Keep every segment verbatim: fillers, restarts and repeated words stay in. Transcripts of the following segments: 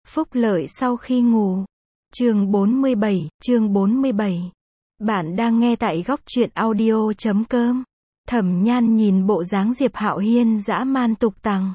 Phúc lợi sau khi ngủ. Chương bốn mươi bảy, chương bốn mươi bảy. Bạn đang nghe tại góc truyện audio chấm com. Thẩm Nhan nhìn bộ dáng Diệp Hạo Hiên dã man tục tằng.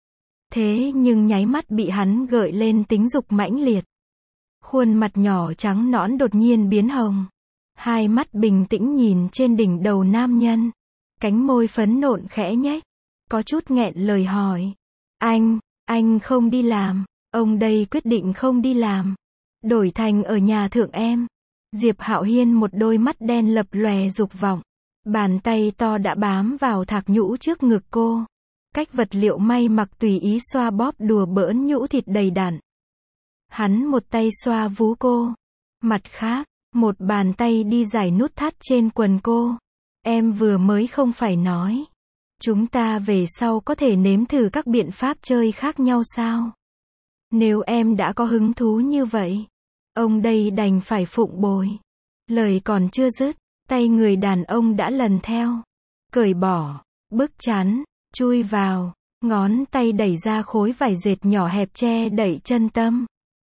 Thế nhưng nháy mắt bị hắn gợi lên tính dục mãnh liệt. Khuôn mặt nhỏ trắng nõn đột nhiên biến hồng. Hai mắt bình tĩnh nhìn trên đỉnh đầu nam nhân. Cánh môi phấn nộn khẽ nhếch. Có chút nghẹn lời hỏi. Anh, anh không đi làm. Ông đây quyết định không đi làm. Đổi thành ở nhà thượng em. Diệp Hạo Hiên một đôi mắt đen lập lòe dục vọng. Bàn tay to đã bám vào thạc nhũ trước ngực cô. Cách vật liệu may mặc tùy ý xoa bóp đùa bỡn nhũ thịt đầy đặn. Hắn một tay xoa vú cô. Mặt khác, một bàn tay đi giải nút thắt trên quần cô. Em vừa mới không phải nói. Chúng ta về sau có thể nếm thử các biện pháp chơi khác nhau sao? Nếu em đã có hứng thú như vậy, ông đây đành phải phụng bồi. Lời còn chưa dứt, tay người đàn ông đã lần theo. Cởi bỏ, bức chắn, chui vào, ngón tay đẩy ra khối vải dệt nhỏ hẹp che đẩy chân tâm.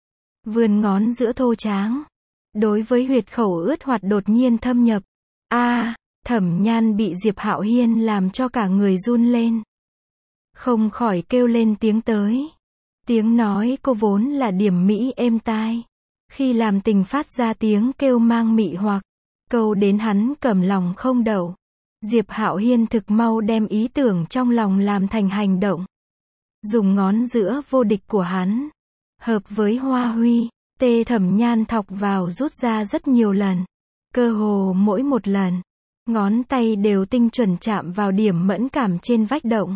Vươn ngón giữa thô tráng. Đối với huyệt khẩu ướt hoạt đột nhiên thâm nhập. A, à, Thẩm Nhan bị Diệp Hạo Hiên làm cho cả người run lên. Không khỏi kêu lên tiếng tới. Tiếng nói cô vốn là điểm mỹ êm tai. Khi làm tình phát ra tiếng kêu mang mị hoặc. Câu đến hắn cầm lòng không đậu. Diệp Hạo Hiên thực mau đem ý tưởng trong lòng làm thành hành động. Dùng ngón giữa vô địch của hắn. Hợp với hoa huy. Tê Thẩm Nhan thọc vào rút ra rất nhiều lần. Cơ hồ mỗi một lần. Ngón tay đều tinh chuẩn chạm vào điểm mẫn cảm trên vách động.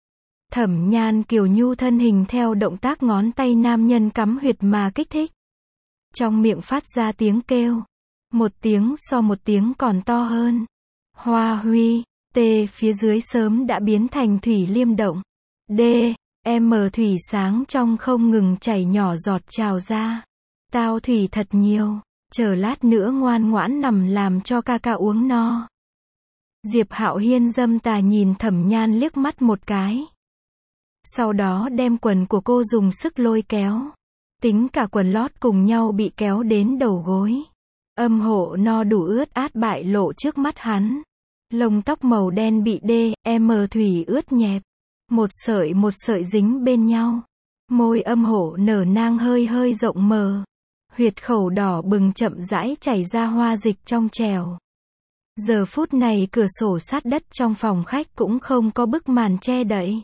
Thẩm Nhan kiều nhu thân hình theo động tác ngón tay nam nhân cắm huyệt mà kích thích. Trong miệng phát ra tiếng kêu. Một tiếng so một tiếng còn to hơn. Hoa huy, tê phía dưới sớm đã biến thành thủy liêm động. D, M thủy sáng trong không ngừng chảy nhỏ giọt trào ra. Tao thủy thật nhiều, chờ lát nữa ngoan ngoãn nằm làm cho ca ca uống no. Diệp Hạo Hiên dâm tà nhìn Thẩm Nhan liếc mắt một cái. Sau đó đem quần của cô dùng sức lôi kéo. Tính cả quần lót cùng nhau bị kéo đến đầu gối. Âm hộ no đủ ướt át bại lộ trước mắt hắn. Lông tóc màu đen bị D, M thủy ướt nhẹp. Một sợi một sợi dính bên nhau. Môi âm hộ nở nang hơi hơi rộng mở. Huyệt khẩu đỏ bừng chậm rãi chảy ra hoa dịch trong trèo. Giờ phút này cửa sổ sát đất trong phòng khách cũng không có bức màn che đậy.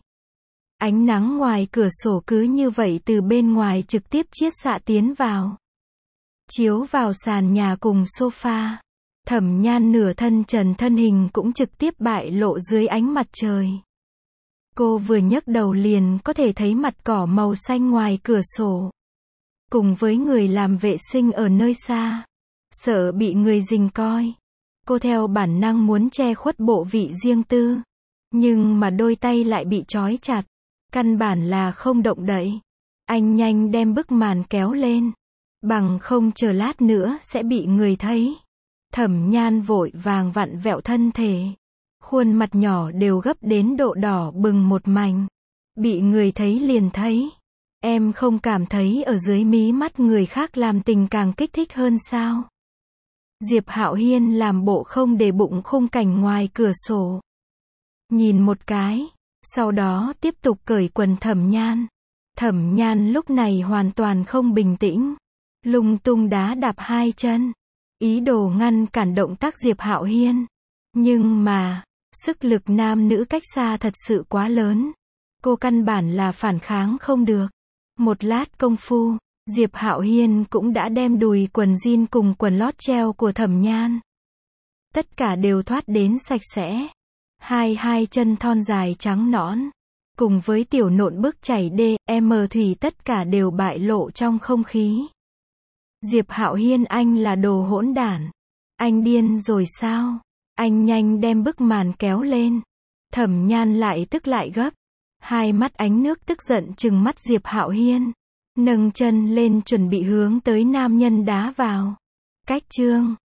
Ánh nắng ngoài cửa sổ cứ như vậy từ bên ngoài trực tiếp chiết xạ tiến vào. Chiếu vào sàn nhà cùng sofa. Thẩm Nhan nửa thân trần thân hình cũng trực tiếp bại lộ dưới ánh mặt trời. Cô vừa nhấc đầu liền có thể thấy mặt cỏ màu xanh ngoài cửa sổ. Cùng với người làm vệ sinh ở nơi xa. Sợ bị người rình coi. Cô theo bản năng muốn che khuất bộ vị riêng tư. Nhưng mà đôi tay lại bị trói chặt. Căn bản là không động đậy. Anh nhanh đem bức màn kéo lên. Bằng không chờ lát nữa sẽ bị người thấy. Thẩm Nhan vội vàng vặn vẹo thân thể. Khuôn mặt nhỏ đều gấp đến độ đỏ bừng một mảnh. Bị người thấy liền thấy. Em không cảm thấy ở dưới mí mắt người khác làm tình càng kích thích hơn sao? Diệp Hạo Hiên làm bộ không để bụng khung cảnh ngoài cửa sổ. Nhìn một cái. Sau đó tiếp tục cởi quần Thẩm Nhan. Thẩm Nhan lúc này hoàn toàn không bình tĩnh. Lung tung đá đạp hai chân. Ý đồ ngăn cản động tác Diệp Hạo Hiên. Nhưng mà, sức lực nam nữ cách xa thật sự quá lớn. Cô căn bản là phản kháng không được. Một lát công phu, Diệp Hạo Hiên cũng đã đem đùi quần jean cùng quần lót treo của Thẩm Nhan. Tất cả đều thoát đến sạch sẽ. Hai hai chân thon dài trắng nõn. Cùng với tiểu nộn bước chảy D, M thủy tất cả đều bại lộ trong không khí. Diệp Hạo Hiên, anh là đồ hỗn đản. Anh điên rồi sao? Anh nhanh đem bức màn kéo lên. Thẩm Nhan lại tức lại gấp. Hai mắt ánh nước tức giận trừng mắt Diệp Hạo Hiên. Nâng chân lên chuẩn bị hướng tới nam nhân đá vào. Cách chương.